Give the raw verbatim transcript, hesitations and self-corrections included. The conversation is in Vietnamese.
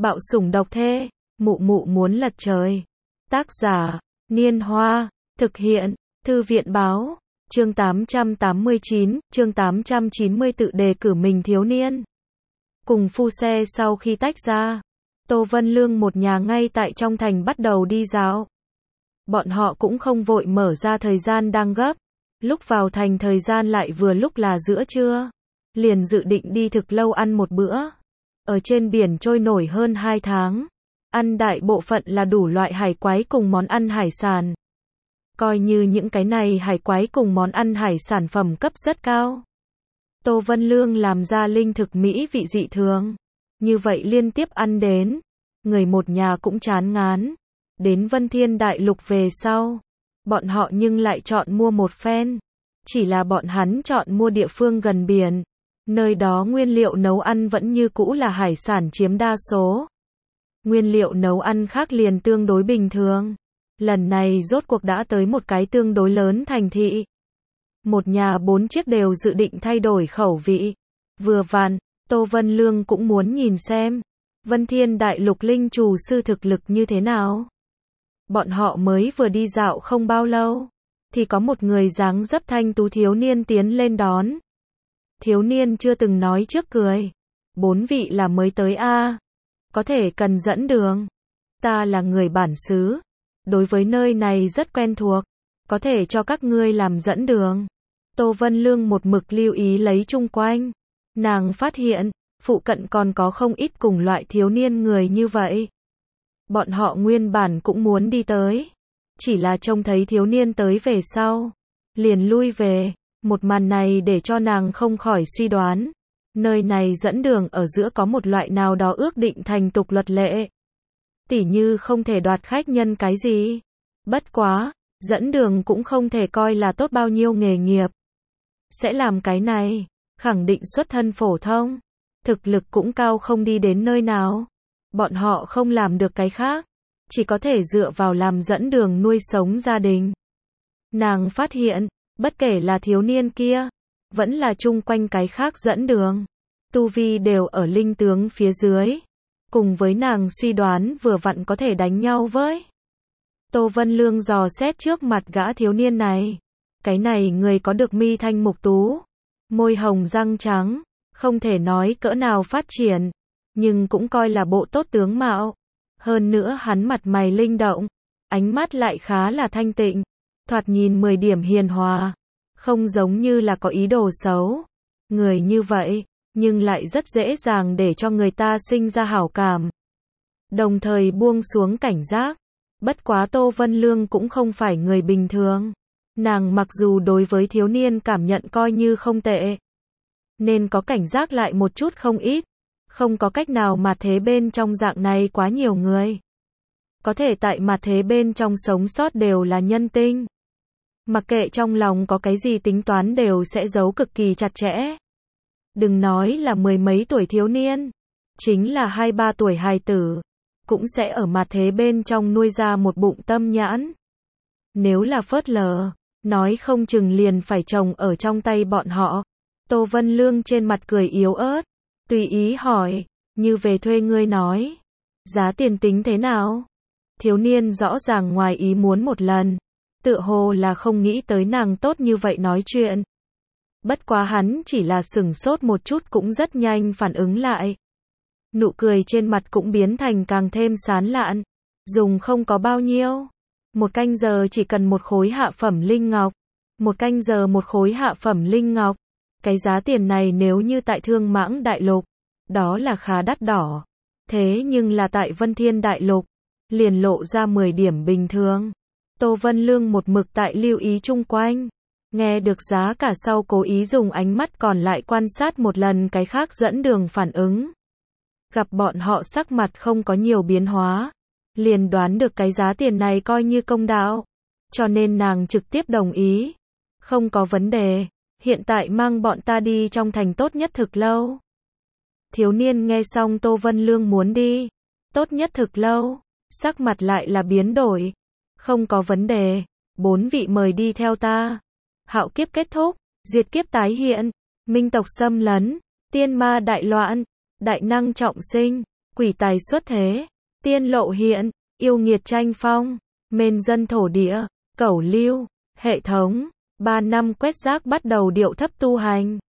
Bạo sủng độc thê, mụ mụ muốn lật trời. Tác giả, Niên Hoa, thực hiện, Thư viện Báo, chương tám trăm tám mươi chín, chương tám trăm chín mươi tự đề cử mình thiếu niên. Cùng phu xe sau khi tách ra, Tô Vân Lương một nhà ngay tại trong thành bắt đầu đi dạo. Bọn họ cũng không vội mở ra thời gian đang gấp, lúc vào thành thời gian lại vừa lúc là giữa trưa, liền dự định đi thực lâu ăn một bữa. Ở trên biển trôi nổi hơn hai tháng, ăn đại bộ phận là đủ loại hải quái cùng món ăn hải sản. Coi như những cái này hải quái cùng món ăn hải sản phẩm cấp rất cao. Tô Vân Lương làm ra linh thực mỹ vị dị thường. Như vậy liên tiếp ăn đến, người một nhà cũng chán ngán. Đến Vân Thiên Đại Lục về sau, bọn họ nhưng lại chọn mua một phen. Chỉ là bọn hắn chọn mua địa phương gần biển. Nơi đó nguyên liệu nấu ăn vẫn như cũ là hải sản chiếm đa số. Nguyên liệu nấu ăn khác liền tương đối bình thường. Lần này rốt cuộc đã tới một cái tương đối lớn thành thị. Một nhà bốn chiếc đều dự định thay đổi khẩu vị. Vừa vặn, Tô Vân Lương cũng muốn nhìn xem Vân Thiên Đại Lục linh trù sư thực lực như thế nào. Bọn họ mới vừa đi dạo không bao lâu, thì có một người dáng dấp thanh tú thiếu niên tiến lên đón. Thiếu niên chưa từng nói trước cười. Bốn vị là mới tới a à? Có thể cần dẫn đường. Ta là người bản xứ. Đối với nơi này rất quen thuộc. Có thể cho các ngươi làm dẫn đường. Tô Vân Lương một mực lưu ý lấy chung quanh. Nàng phát hiện, phụ cận còn có không ít cùng loại thiếu niên người như vậy. Bọn họ nguyên bản cũng muốn đi tới. Chỉ là trông thấy thiếu niên tới về sau, liền lui về. Một màn này để cho nàng không khỏi suy đoán. Nơi này dẫn đường ở giữa có một loại nào đó ước định thành tục luật lệ. Tỉ như không thể đoạt khách nhân cái gì. Bất quá, dẫn đường cũng không thể coi là tốt bao nhiêu nghề nghiệp. Sẽ làm cái này, khẳng định xuất thân phổ thông. Thực lực cũng cao không đi đến nơi nào. Bọn họ không làm được cái khác. Chỉ có thể dựa vào làm dẫn đường nuôi sống gia đình. Nàng phát hiện, bất kể là thiếu niên kia, vẫn là chung quanh cái khác dẫn đường. Tu vi đều ở linh tướng phía dưới. Cùng với nàng suy đoán vừa vặn có thể đánh nhau với. Tô Vân Lương dò xét trước mặt gã thiếu niên này. Cái này người có được mi thanh mục tú, môi hồng răng trắng, không thể nói cỡ nào phát triển, nhưng cũng coi là bộ tốt tướng mạo. Hơn nữa hắn mặt mày linh động, ánh mắt lại khá là thanh tịnh, thoạt nhìn mười điểm hiền hòa, không giống như là có ý đồ xấu. Người như vậy, nhưng lại rất dễ dàng để cho người ta sinh ra hảo cảm. Đồng thời buông xuống cảnh giác. Bất quá Tô Vân Lương cũng không phải người bình thường. Nàng mặc dù đối với thiếu niên cảm nhận coi như không tệ, nên có cảnh giác lại một chút không ít. Không có cách nào mà thế bên trong dạng này quá nhiều người. Có thể tại mà thế bên trong sống sót đều là nhân tinh. Mặc kệ trong lòng có cái gì tính toán đều sẽ giấu cực kỳ chặt chẽ. Đừng nói là mười mấy tuổi thiếu niên, chính là hai ba tuổi hài tử, cũng sẽ ở mặt thế bên trong nuôi ra một bụng tâm nhãn. Nếu là phớt lờ, nói không chừng liền phải trồng ở trong tay bọn họ. Tô Vân Lương trên mặt cười yếu ớt, tùy ý hỏi, như về thuê ngươi nói, giá tiền tính thế nào? Thiếu niên rõ ràng ngoài ý muốn một lần, tựa hồ là không nghĩ tới nàng tốt như vậy nói chuyện. Bất quá hắn chỉ là sửng sốt một chút cũng rất nhanh phản ứng lại. Nụ cười trên mặt cũng biến thành càng thêm sán lạn. Dùng không có bao nhiêu. Một canh giờ chỉ cần một khối hạ phẩm linh ngọc. Một canh giờ một khối hạ phẩm linh ngọc. Cái giá tiền này nếu như tại Thương Mãng Đại Lục, đó là khá đắt đỏ. Thế nhưng là tại Vân Thiên Đại Lục, liền lộ ra mười điểm bình thường. Tô Vân Lương một mực tại lưu ý chung quanh. Nghe được giá cả sau cố ý dùng ánh mắt còn lại quan sát một lần cái khác dẫn đường phản ứng. Gặp bọn họ sắc mặt không có nhiều biến hóa, liền đoán được cái giá tiền này coi như công đạo. Cho nên nàng trực tiếp đồng ý. Không có vấn đề, hiện tại mang bọn ta đi trong thành tốt nhất thực lâu. Thiếu niên nghe xong Tô Vân Lương muốn đi tốt nhất thực lâu, sắc mặt lại là biến đổi. Không có vấn đề, bốn vị mời đi theo ta. Hạo kiếp kết thúc, diệt kiếp tái hiện, minh tộc xâm lấn, tiên ma đại loạn, đại năng trọng sinh, quỷ tài xuất thế, tiên lộ hiện, yêu nghiệt tranh phong, mên dân thổ địa, cẩu lưu, hệ thống, ba năm quét rác bắt đầu điệu thấp tu hành.